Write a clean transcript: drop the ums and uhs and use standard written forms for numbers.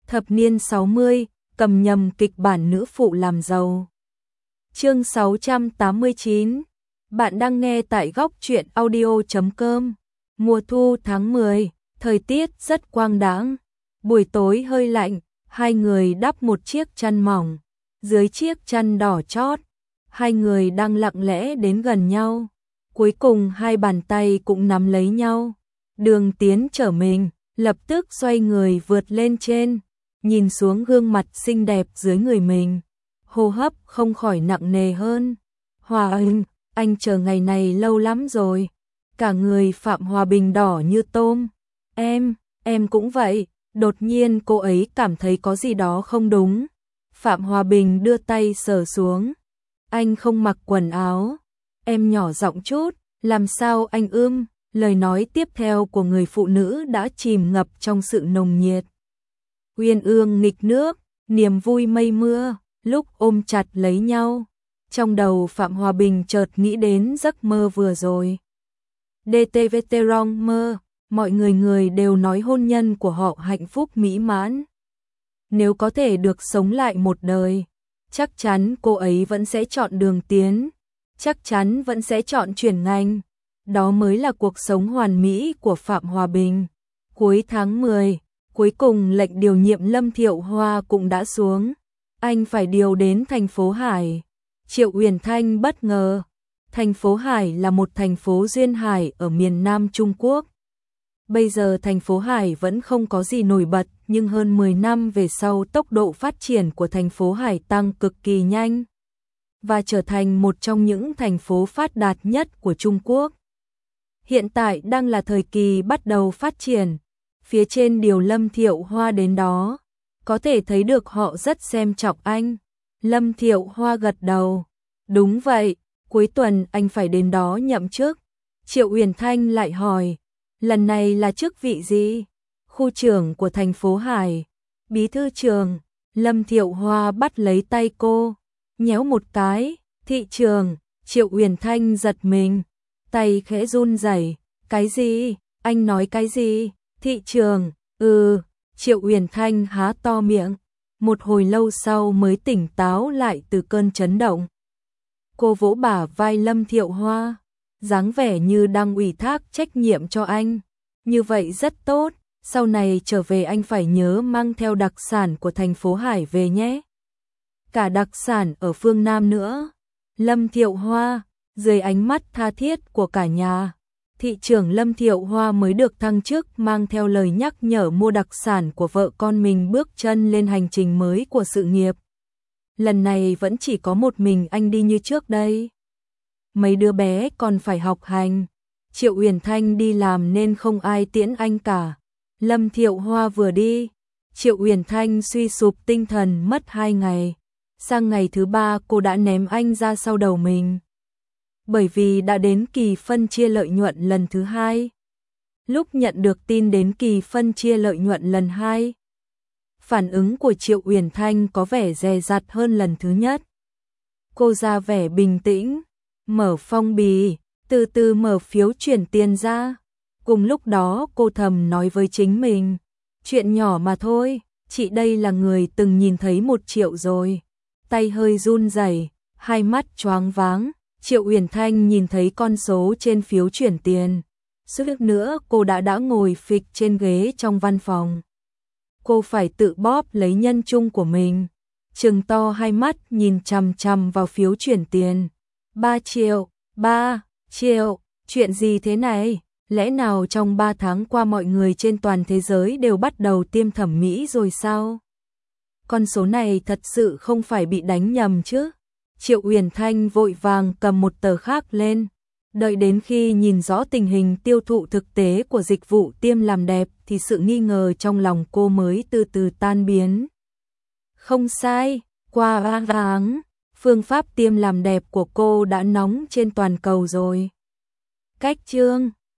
Thập niên 60, cầm nhầm kịch bản nữ phụ làm giàu. Chương 689. Bạn đang nghe tại góc truyện audio.com. Mùa thu tháng 10, thời tiết rất quang đãng. Buổi tối hơi lạnh, hai người đắp một chiếc chăn mỏng. Dưới chiếc chăn đỏ chót, hai người đang lặng lẽ đến gần nhau. Cuối cùng hai bàn tay cũng nắm lấy nhau. Đường Tiến trở mình, lập tức xoay người vượt lên trên, nhìn xuống gương mặt xinh đẹp dưới người mình. Hô hấp không khỏi nặng nề hơn. Hòa anh chờ ngày này lâu lắm rồi. Cả người Phạm Hòa Bình đỏ như tôm. Em cũng vậy. Đột nhiên cô ấy cảm thấy có gì đó không đúng. Phạm Hòa Bình đưa tay sờ xuống. Anh không mặc quần áo. Em nhỏ giọng chút, làm sao anh Lời nói tiếp theo của người phụ nữ đã chìm ngập trong sự nồng nhiệt. Uyên ương nghịch nước, niềm vui mây mưa, lúc ôm chặt lấy nhau. Trong đầu Phạm Hòa Bình chợt nghĩ đến giấc mơ vừa rồi. DTVT Rong mơ, mọi người đều nói hôn nhân của họ hạnh phúc mỹ mãn. Nếu có thể được sống lại một đời, chắc chắn cô ấy vẫn sẽ chọn Đường Tiến, chắc chắn vẫn sẽ chọn chuyển ngành. Đó mới là cuộc sống hoàn mỹ của Phạm Hòa Bình. Cuối tháng 10, cuối cùng lệnh điều nhiệm Lâm Thiệu Hoa cũng đã xuống. Anh phải điều đến thành phố Hải. Triệu Uyển Thanh bất ngờ. Thành phố Hải là một thành phố duyên hải ở miền Nam Trung Quốc. Bây giờ thành phố Hải vẫn không có gì nổi bật, nhưng hơn 10 năm về sau tốc độ phát triển của thành phố Hải tăng cực kỳ nhanh và trở thành một trong những thành phố phát đạt nhất của Trung Quốc. Hiện tại đang là thời kỳ bắt đầu phát triển. Phía trên điều Lâm Thiệu Hoa đến đó, có thể thấy được họ rất xem trọng anh. Lâm Thiệu Hoa gật đầu. Đúng vậy, cuối tuần anh phải đến đó nhậm chức. Triệu Uyển Thanh lại hỏi, lần này là chức vị gì? Khu trưởng của thành phố Hải. Bí thư trưởng. Lâm Thiệu Hoa bắt lấy tay cô, nhéo một cái. Thị trưởng. Triệu Uyển Thanh giật mình, tay khẽ run rẩy. Cái gì? Anh nói cái gì? Thị trường. Triệu Uyển Thanh há to miệng, một hồi lâu sau mới tỉnh táo lại từ cơn chấn động. Cô vỗ bả vai Lâm Thiệu Hoa, dáng vẻ như đang ủy thác trách nhiệm cho anh. Như vậy rất tốt, sau này trở về anh phải nhớ mang theo đặc sản của thành phố Hải về nhé. Cả đặc sản ở phương Nam nữa. Lâm Thiệu Hoa, dưới ánh mắt tha thiết của cả nhà, thị trưởng Lâm Thiệu Hoa mới được thăng chức mang theo lời nhắc nhở mua đặc sản của vợ con mình bước chân lên hành trình mới của sự nghiệp. Lần này vẫn chỉ có một mình anh đi như trước đây. Mấy đứa bé còn phải học hành. Triệu Uyển Thanh đi làm nên không ai tiễn anh cả. Lâm Thiệu Hoa vừa đi, Triệu Uyển Thanh suy sụp tinh thần mất 2 ngày. Sang ngày thứ 3 cô đã ném anh ra sau đầu mình. Bởi vì đã đến kỳ phân chia lợi nhuận lần thứ 2. Lúc nhận được tin đến kỳ phân chia lợi nhuận lần 2, phản ứng của Triệu Uyển Thanh có vẻ dè dặt hơn lần thứ nhất. Cô ra vẻ bình tĩnh, mở phong bì, từ từ mở phiếu chuyển tiền ra. Cùng lúc đó cô thầm nói với chính mình, chuyện nhỏ mà thôi, chị đây là người từng nhìn thấy 1 triệu rồi. Tay hơi run rẩy, hai mắt choáng váng. Triệu Uyển Thanh nhìn thấy con số trên phiếu chuyển tiền. Suýt nữa cô đã ngồi phịch trên ghế trong văn phòng. Cô phải tự bóp lấy nhân trung của mình, trừng to hai mắt nhìn chằm chằm vào phiếu chuyển tiền. 3 triệu, 3 triệu, chuyện gì thế này? Lẽ nào trong 3 tháng qua mọi người trên toàn thế giới đều bắt đầu tiêm thẩm mỹ rồi sao? Con số này thật sự không phải bị đánh nhầm chứ? Triệu Uyển Thanh vội vàng cầm một tờ khác lên. Đợi đến khi nhìn rõ tình hình tiêu thụ thực tế của dịch vụ tiêm làm đẹp thì sự nghi ngờ trong lòng cô mới từ từ tan biến. Không sai, qua 3 tháng, phương pháp tiêm làm đẹp của cô đã nóng trên toàn cầu rồi. Cách chương